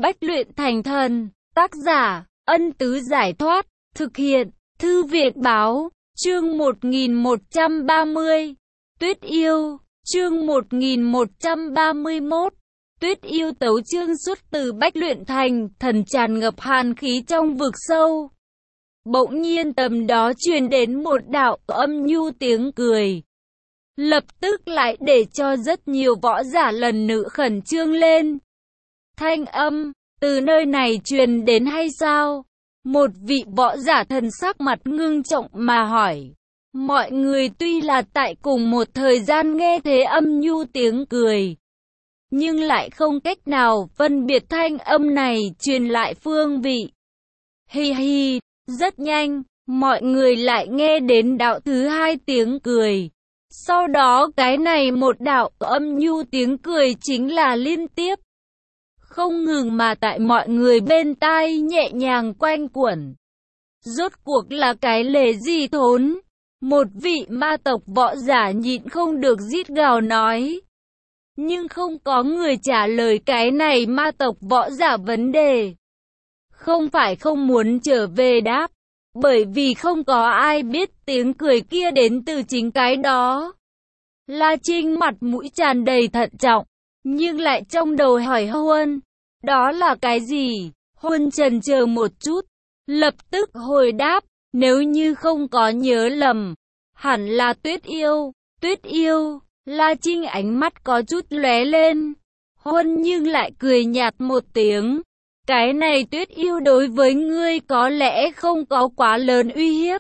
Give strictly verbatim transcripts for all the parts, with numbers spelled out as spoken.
Bách luyện thành thần. Tác giả, Ân Tứ Giải Thoát. Thực hiện, Thư Viện Báo. Chương một nghìn một trăm ba mươi. Tuyết yêu. Chương một nghìn một trăm ba mươi mốt. Tuyết yêu tấu chương xuất từ Bách luyện thành thần, tràn ngập hàn khí trong vực sâu. Bỗng nhiên tầm đó truyền đến một đạo âm nhu tiếng cười. Lập tức lại để cho rất nhiều võ giả lần nữa khẩn trương lên. Thanh âm, từ nơi này truyền đến hay sao? Một vị võ giả thần sắc mặt ngưng trọng mà hỏi. Mọi người tuy là tại cùng một thời gian nghe thế âm nhu tiếng cười, nhưng lại không cách nào phân biệt thanh âm này truyền lại phương vị. Hi hi, rất nhanh, mọi người lại nghe đến đạo thứ hai tiếng cười. Sau đó cái này một đạo âm nhu tiếng cười chính là liên tiếp, không ngừng mà tại mọi người bên tai nhẹ nhàng quanh quẩn. Rốt cuộc là cái lề gì thốn? Một vị ma tộc võ giả nhịn không được rít gào nói. Nhưng không có người trả lời cái này ma tộc võ giả vấn đề. Không phải không muốn trở về đáp, bởi vì không có ai biết tiếng cười kia đến từ chính cái đó. La Trinh mặt mũi tràn đầy thận trọng, nhưng lại trong đầu hỏi Huân, đó là cái gì? Huân chần chờ một chút, lập tức hồi đáp, nếu như không có nhớ lầm, hẳn là Tuyết yêu. Tuyết yêu. La Trinh ánh mắt có chút lóe lên. Huân nhưng lại cười nhạt một tiếng. Cái này Tuyết yêu đối với ngươi có lẽ không có quá lớn uy hiếp.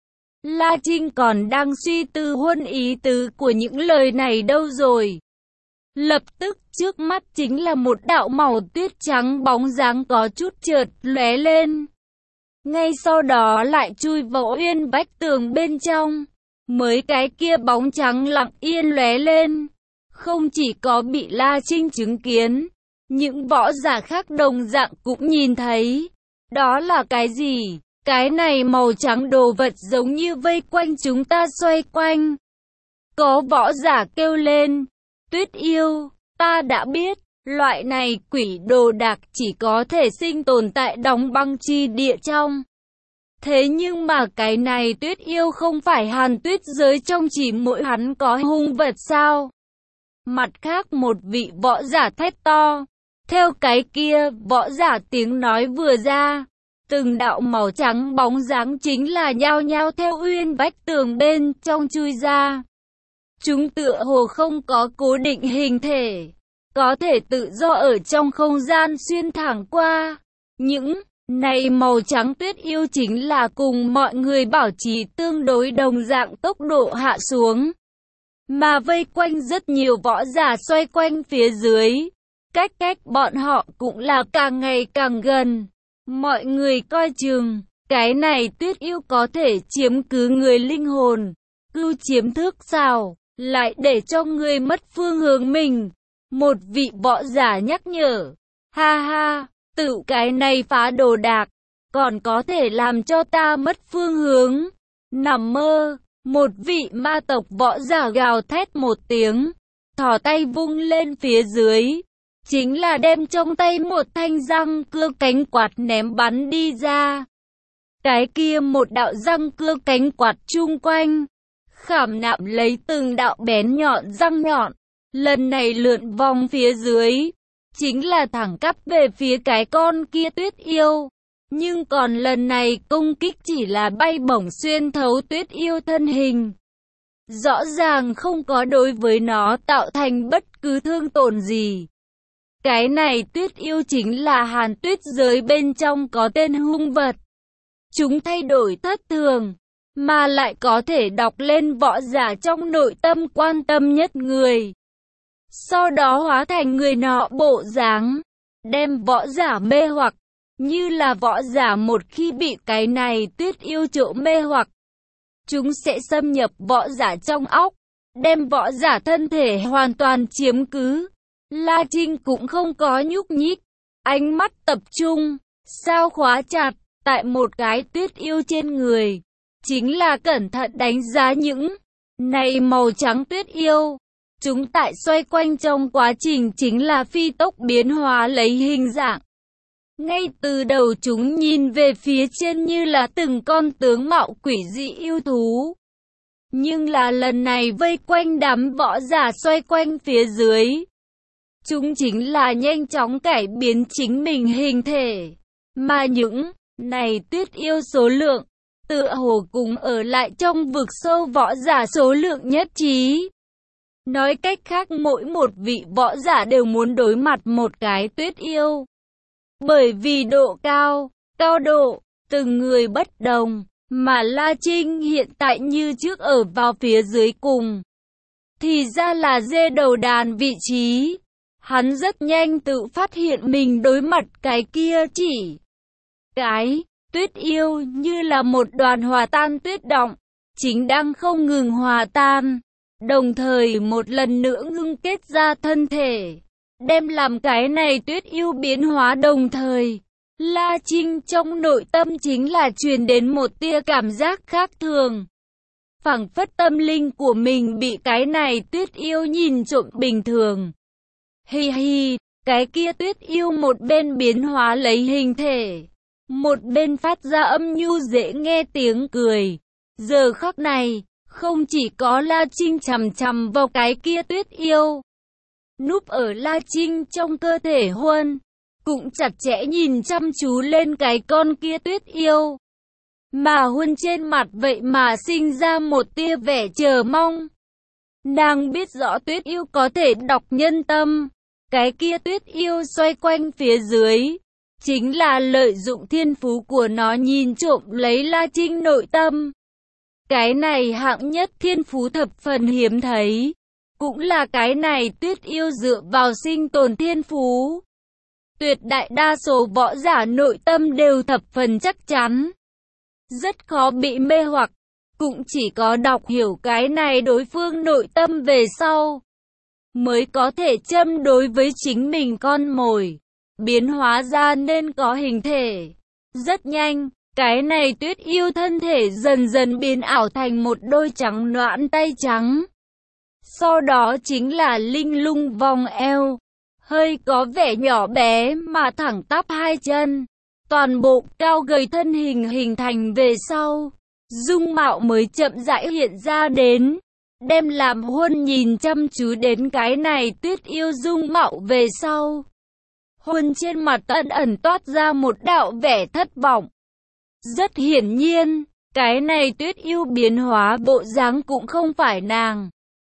La Trinh còn đang suy tư Huân ý tứ của những lời này đâu rồi. Lập tức trước mắt chính là một đạo màu tuyết trắng bóng dáng có chút chợt lóe lên. Ngay sau đó lại chui vào uyên vách tường bên trong. Mới cái kia bóng trắng lặng yên lóe lên. Không chỉ có bị La Trinh chứng kiến, những võ giả khác đồng dạng cũng nhìn thấy. Đó là cái gì? Cái này màu trắng đồ vật giống như vây quanh chúng ta xoay quanh. Có võ giả kêu lên. Tuyết yêu, ta đã biết, loại này quỷ đồ đạc chỉ có thể sinh tồn tại đóng băng chi địa trong. Thế nhưng mà cái này Tuyết yêu không phải hàn tuyết giới trong chỉ mỗi hắn có hung vật sao? Mặt khác một vị võ giả thét to. Theo cái kia, võ giả tiếng nói vừa ra. Từng đạo màu trắng bóng dáng chính là nhao nhao theo uyên vách tường bên trong chui ra. Chúng tựa hồ không có cố định hình thể, có thể tự do ở trong không gian xuyên thẳng qua. Những này màu trắng tuyết yêu chính là cùng mọi người bảo trì tương đối đồng dạng tốc độ hạ xuống, mà vây quanh rất nhiều võ giả xoay quanh phía dưới. Cách cách bọn họ cũng là càng ngày càng gần. Mọi người coi chừng, cái này tuyết yêu có thể chiếm cứ người linh hồn, cưu chiếm thức sao, lại để cho người mất phương hướng mình. Một vị võ giả nhắc nhở. Ha ha, tự cái này phá đồ đạc, còn có thể làm cho ta mất phương hướng. Nằm mơ. Một vị ma tộc võ giả gào thét một tiếng, thò tay vung lên phía dưới, chính là đem trong tay một thanh răng cưa cánh quạt ném bắn đi ra. Cái kia một đạo răng cưa cánh quạt chung quanh, khảm nạm lấy từng đạo bén nhọn răng nhọn, lần này lượn vòng phía dưới, chính là thẳng cắp về phía cái con kia tuyết yêu. Nhưng còn lần này công kích chỉ là bay bổng xuyên thấu tuyết yêu thân hình. Rõ ràng không có đối với nó tạo thành bất cứ thương tổn gì. Cái này tuyết yêu chính là hàn tuyết giới bên trong có tên hung vật. Chúng thay đổi thất thường, mà lại có thể đọc lên võ giả trong nội tâm quan tâm nhất người. Sau đó hóa thành người nọ bộ dáng, đem võ giả mê hoặc. Như là võ giả một khi bị cái này tuyết yêu chỗ mê hoặc, chúng sẽ xâm nhập võ giả trong óc, đem võ giả thân thể hoàn toàn chiếm cứ. La Trinh cũng không có nhúc nhích, ánh mắt tập trung, sao khóa chặt, tại một cái tuyết yêu trên người. Chính là cẩn thận đánh giá những này màu trắng tuyết yêu. Chúng tại xoay quanh trong quá trình chính là phi tốc biến hóa lấy hình dạng. Ngay từ đầu chúng nhìn về phía trên như là từng con tướng mạo quỷ dị yêu thú. Nhưng là lần này vây quanh đám võ giả xoay quanh phía dưới. Chúng chính là nhanh chóng cải biến chính mình hình thể. Mà những này tuyết yêu số lượng, tựa hồ cùng ở lại trong vực sâu võ giả số lượng nhất trí. Nói cách khác mỗi một vị võ giả đều muốn đối mặt một cái tuyết yêu. Bởi vì độ cao, cao độ, từng người bất đồng, mà La Trinh hiện tại như trước ở vào phía dưới cùng. Thì ra là dê đầu đàn vị trí. Hắn rất nhanh tự phát hiện mình đối mặt cái kia chỉ. Cái tuyết yêu như là một đoàn hòa tan tuyết động, chính đang không ngừng hòa tan, đồng thời một lần nữa ngưng kết ra thân thể, đem làm cái này tuyết yêu biến hóa đồng thời. La Trinh trong nội tâm chính là truyền đến một tia cảm giác khác thường. Phảng phất tâm linh của mình bị cái này tuyết yêu nhìn trộm bình thường. Hi hi, cái kia tuyết yêu một bên biến hóa lấy hình thể, một bên phát ra âm nhu dễ nghe tiếng cười. Giờ khắc này, không chỉ có La Trinh chằm chằm vào cái kia tuyết yêu. Núp ở La Trinh trong cơ thể Huân, cũng chặt chẽ nhìn chăm chú lên cái con kia tuyết yêu. Mà Huân trên mặt vậy mà sinh ra một tia vẻ chờ mong. Nàng biết rõ tuyết yêu có thể đọc nhân tâm. Cái kia tuyết yêu xoay quanh phía dưới, chính là lợi dụng thiên phú của nó nhìn trộm lấy La Trinh nội tâm. Cái này hạng nhất thiên phú thập phần hiếm thấy. Cũng là cái này tuyết yêu dựa vào sinh tồn thiên phú. Tuyệt đại đa số võ giả nội tâm đều thập phần chắc chắn. Rất khó bị mê hoặc. Cũng chỉ có đọc hiểu cái này đối phương nội tâm về sau, mới có thể châm đối với chính mình con mồi, biến hóa ra nên có hình thể. Rất nhanh, cái này tuyết yêu thân thể dần dần biến ảo thành một đôi trắng nõn tay trắng. Sau đó chính là linh lung vòng eo, hơi có vẻ nhỏ bé mà thẳng tắp hai chân. Toàn bộ cao gầy thân hình hình thành về sau, dung mạo mới chậm rãi hiện ra đến. Đem làm Huân nhìn chăm chú đến cái này tuyết yêu dung mạo về sau. Huân trên mặt ẩn ẩn toát ra một đạo vẻ thất vọng. Rất hiển nhiên, cái này tuyết yêu biến hóa bộ dáng cũng không phải nàng.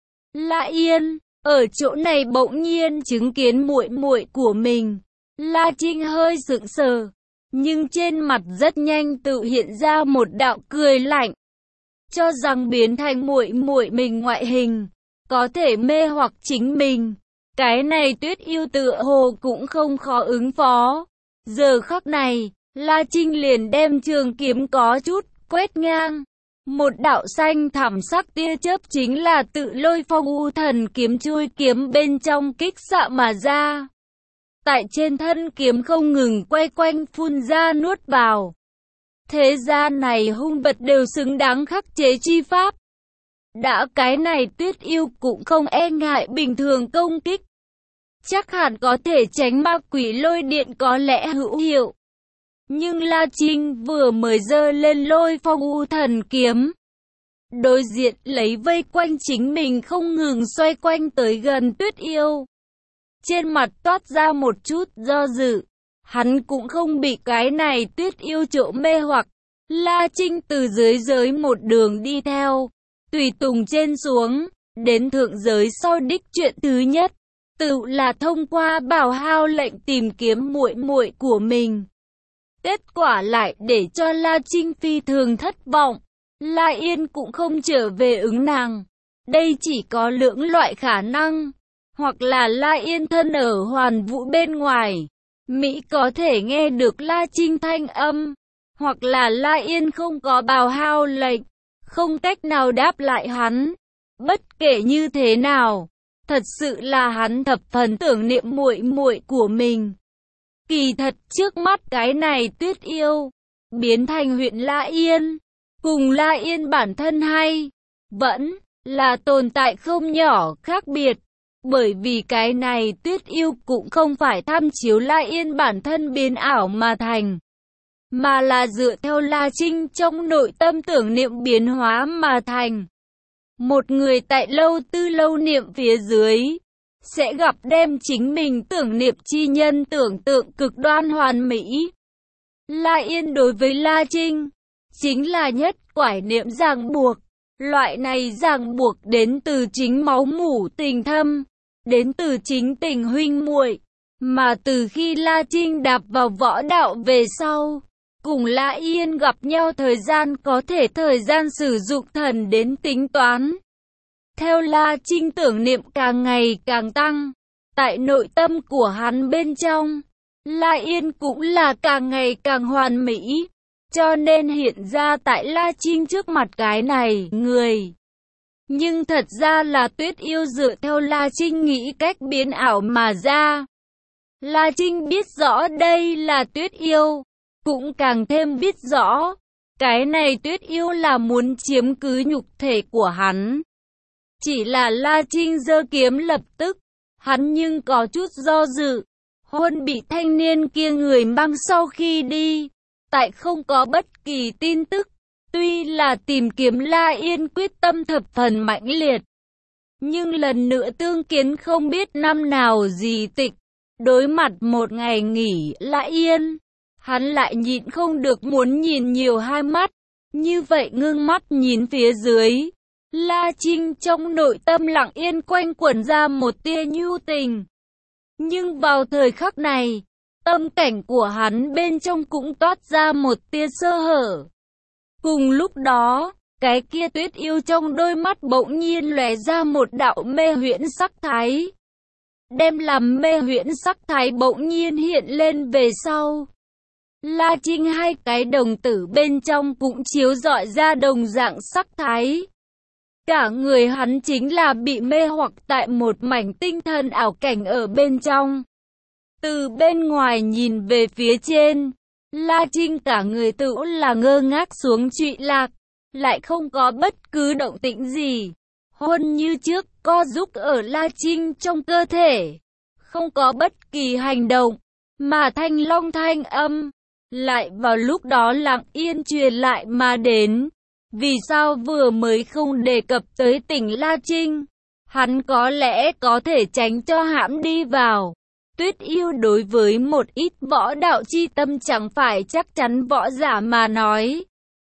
La Yên, ở chỗ này bỗng nhiên chứng kiến muội muội của mình. La Trinh hơi sững sờ, nhưng trên mặt rất nhanh tự hiện ra một đạo cười lạnh. Cho rằng biến thành muội muội mình ngoại hình, có thể mê hoặc chính mình. Cái này tuyết yêu tựa hồ cũng không khó ứng phó. Giờ khắc này, La Trinh liền đem trường kiếm có chút quét ngang. Một đạo xanh thẳm sắc tia chớp chính là tự lôi phong u thần kiếm chui kiếm bên trong kích xạ mà ra. Tại trên thân kiếm không ngừng quay quanh phun ra nuốt vào. Thế gian này hung vật đều xứng đáng khắc chế chi pháp. Đã cái này tuyết yêu cũng không e ngại bình thường công kích. Chắc hẳn có thể tránh ma quỷ lôi điện có lẽ hữu hiệu. Nhưng La Trinh vừa mới giơ lên lôi phong u thần kiếm. Đối diện lấy vây quanh chính mình không ngừng xoay quanh tới gần tuyết yêu. Trên mặt toát ra một chút do dự. Hắn cũng không bị cái này tuyết yêu chỗ mê hoặc. La Trinh từ dưới giới một đường đi theo, tùy tùng trên xuống, đến thượng giới sau đích chuyện thứ nhất, tự là thông qua bảo hao lệnh tìm kiếm muội muội của mình. Kết quả lại để cho La Trinh phi thường thất vọng. La Yên cũng không trở về ứng nàng. Đây chỉ có lưỡng loại khả năng. Hoặc là La Yên thân ở hoàn vũ bên ngoài, Mỹ có thể nghe được La Trinh thanh âm. Hoặc là La Yên không có bào hao lệnh, không cách nào đáp lại hắn. Bất kể như thế nào, thật sự là hắn thập phần tưởng niệm muội muội của mình. Kỳ thật trước mắt cái này tuyết yêu, biến thành huyện La Yên, cùng La Yên bản thân hay, vẫn là tồn tại không nhỏ khác biệt. Bởi vì cái này Tuyết Yêu cũng không phải tham chiếu La Yên bản thân biến ảo mà thành, mà là dựa theo La Trinh trong nội tâm tưởng niệm biến hóa mà thành. Một người tại lâu tư lâu niệm phía dưới, sẽ gặp đem chính mình tưởng niệm chi nhân tưởng tượng cực đoan hoàn mỹ. La Yên đối với La Trinh, chính là nhất quải niệm ràng buộc. Loại này ràng buộc đến từ chính máu mủ tình thâm, đến từ chính tình huynh muội, mà từ khi La Trinh đạp vào võ đạo về sau, cùng La Yên gặp nhau thời gian có thể thời gian sử dụng thần đến tính toán. Theo La Trinh tưởng niệm càng ngày càng tăng, tại nội tâm của hắn bên trong, La Yên cũng là càng ngày càng hoàn mỹ, cho nên hiện ra tại La Trinh trước mặt cái này người. Nhưng thật ra là Tuyết Yêu dựa theo La Trinh nghĩ cách biến ảo mà ra. La Trinh biết rõ đây là Tuyết Yêu, cũng càng thêm biết rõ, cái này Tuyết Yêu là muốn chiếm cứ nhục thể của hắn. Chỉ là La Trinh giơ kiếm lập tức, hắn nhưng có chút do dự. Huân bị thanh niên kia người mang sau khi đi, tại không có bất kỳ tin tức. Tuy là tìm kiếm La Yên quyết tâm thập phần mãnh liệt, nhưng lần nữa tương kiến không biết năm nào gì tịch. Đối mặt một ngày nghỉ La Yên, hắn lại nhịn không được muốn nhìn nhiều hai mắt. Như vậy ngưng mắt nhìn phía dưới, La Trinh trong nội tâm lặng yên quanh quẩn ra một tia nhu tình. Nhưng vào thời khắc này, tâm cảnh của hắn bên trong cũng toát ra một tia sơ hở. Cùng lúc đó, cái kia Tuyết Yêu trong đôi mắt bỗng nhiên lóe ra một đạo mê huyễn sắc thái. Đem làm mê huyễn sắc thái bỗng nhiên hiện lên về sau. La Trinh hai cái đồng tử bên trong cũng chiếu rọi ra đồng dạng sắc thái. Cả người hắn chính là bị mê hoặc tại một mảnh tinh thần ảo cảnh ở bên trong. Từ bên ngoài nhìn về phía trên, La Trinh cả người tự là ngơ ngác xuống trụy lạc, lại không có bất cứ động tĩnh gì. Huân như trước co giúp ở La Trinh trong cơ thể, không có bất kỳ hành động, mà thanh long thanh âm lại vào lúc đó lặng yên truyền lại mà đến. Vì sao vừa mới không đề cập tới tỉnh La Trinh, hắn có lẽ có thể tránh cho hãm đi vào. Tuyết Yêu đối với một ít võ đạo chi tâm chẳng phải chắc chắn võ giả mà nói,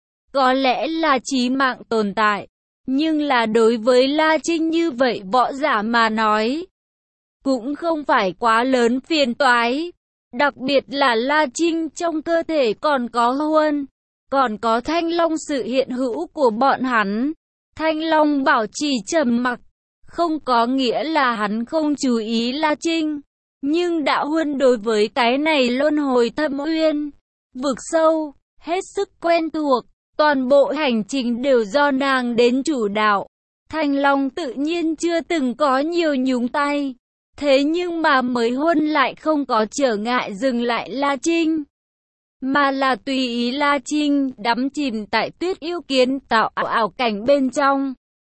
có lẽ là chí mạng tồn tại, nhưng là đối với La Trinh như vậy võ giả mà nói, cũng không phải quá lớn phiền toái. Đặc biệt là La Trinh trong cơ thể còn có Huân, còn có Thanh Long, sự hiện hữu của bọn hắn. Thanh Long bảo trì trầm mặc, không có nghĩa là hắn không chú ý La Trinh. Nhưng Đạo Huân đối với cái này luân hồi thâm uyên, vực sâu, hết sức quen thuộc, toàn bộ hành trình đều do nàng đến chủ đạo. Thanh Long tự nhiên chưa từng có nhiều nhúng tay, thế nhưng mà mới Huân lại không có trở ngại dừng lại La Trinh, mà là tùy ý La Trinh đắm chìm tại Tuyết Yêu kiến tạo ảo cảnh bên trong.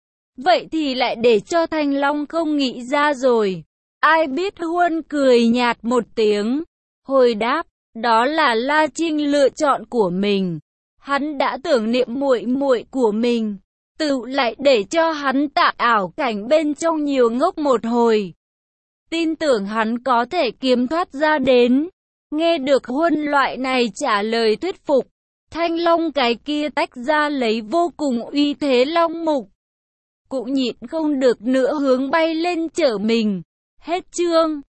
Vậy thì lại để cho Thanh Long không nghĩ ra rồi. Ai biết Huân cười nhạt một tiếng, hồi đáp, đó là La Trinh lựa chọn của mình. Hắn đã tưởng niệm muội muội của mình, tự lại để cho hắn tạo ảo cảnh bên trong nhiều ngốc một hồi. Tin tưởng hắn có thể kiếm thoát ra đến. Nghe được Huân loại này trả lời thuyết phục, Thanh Long cái kia tách ra lấy vô cùng uy thế long mục, cũng nhịn không được nữa hướng bay lên chở mình. Hết chương.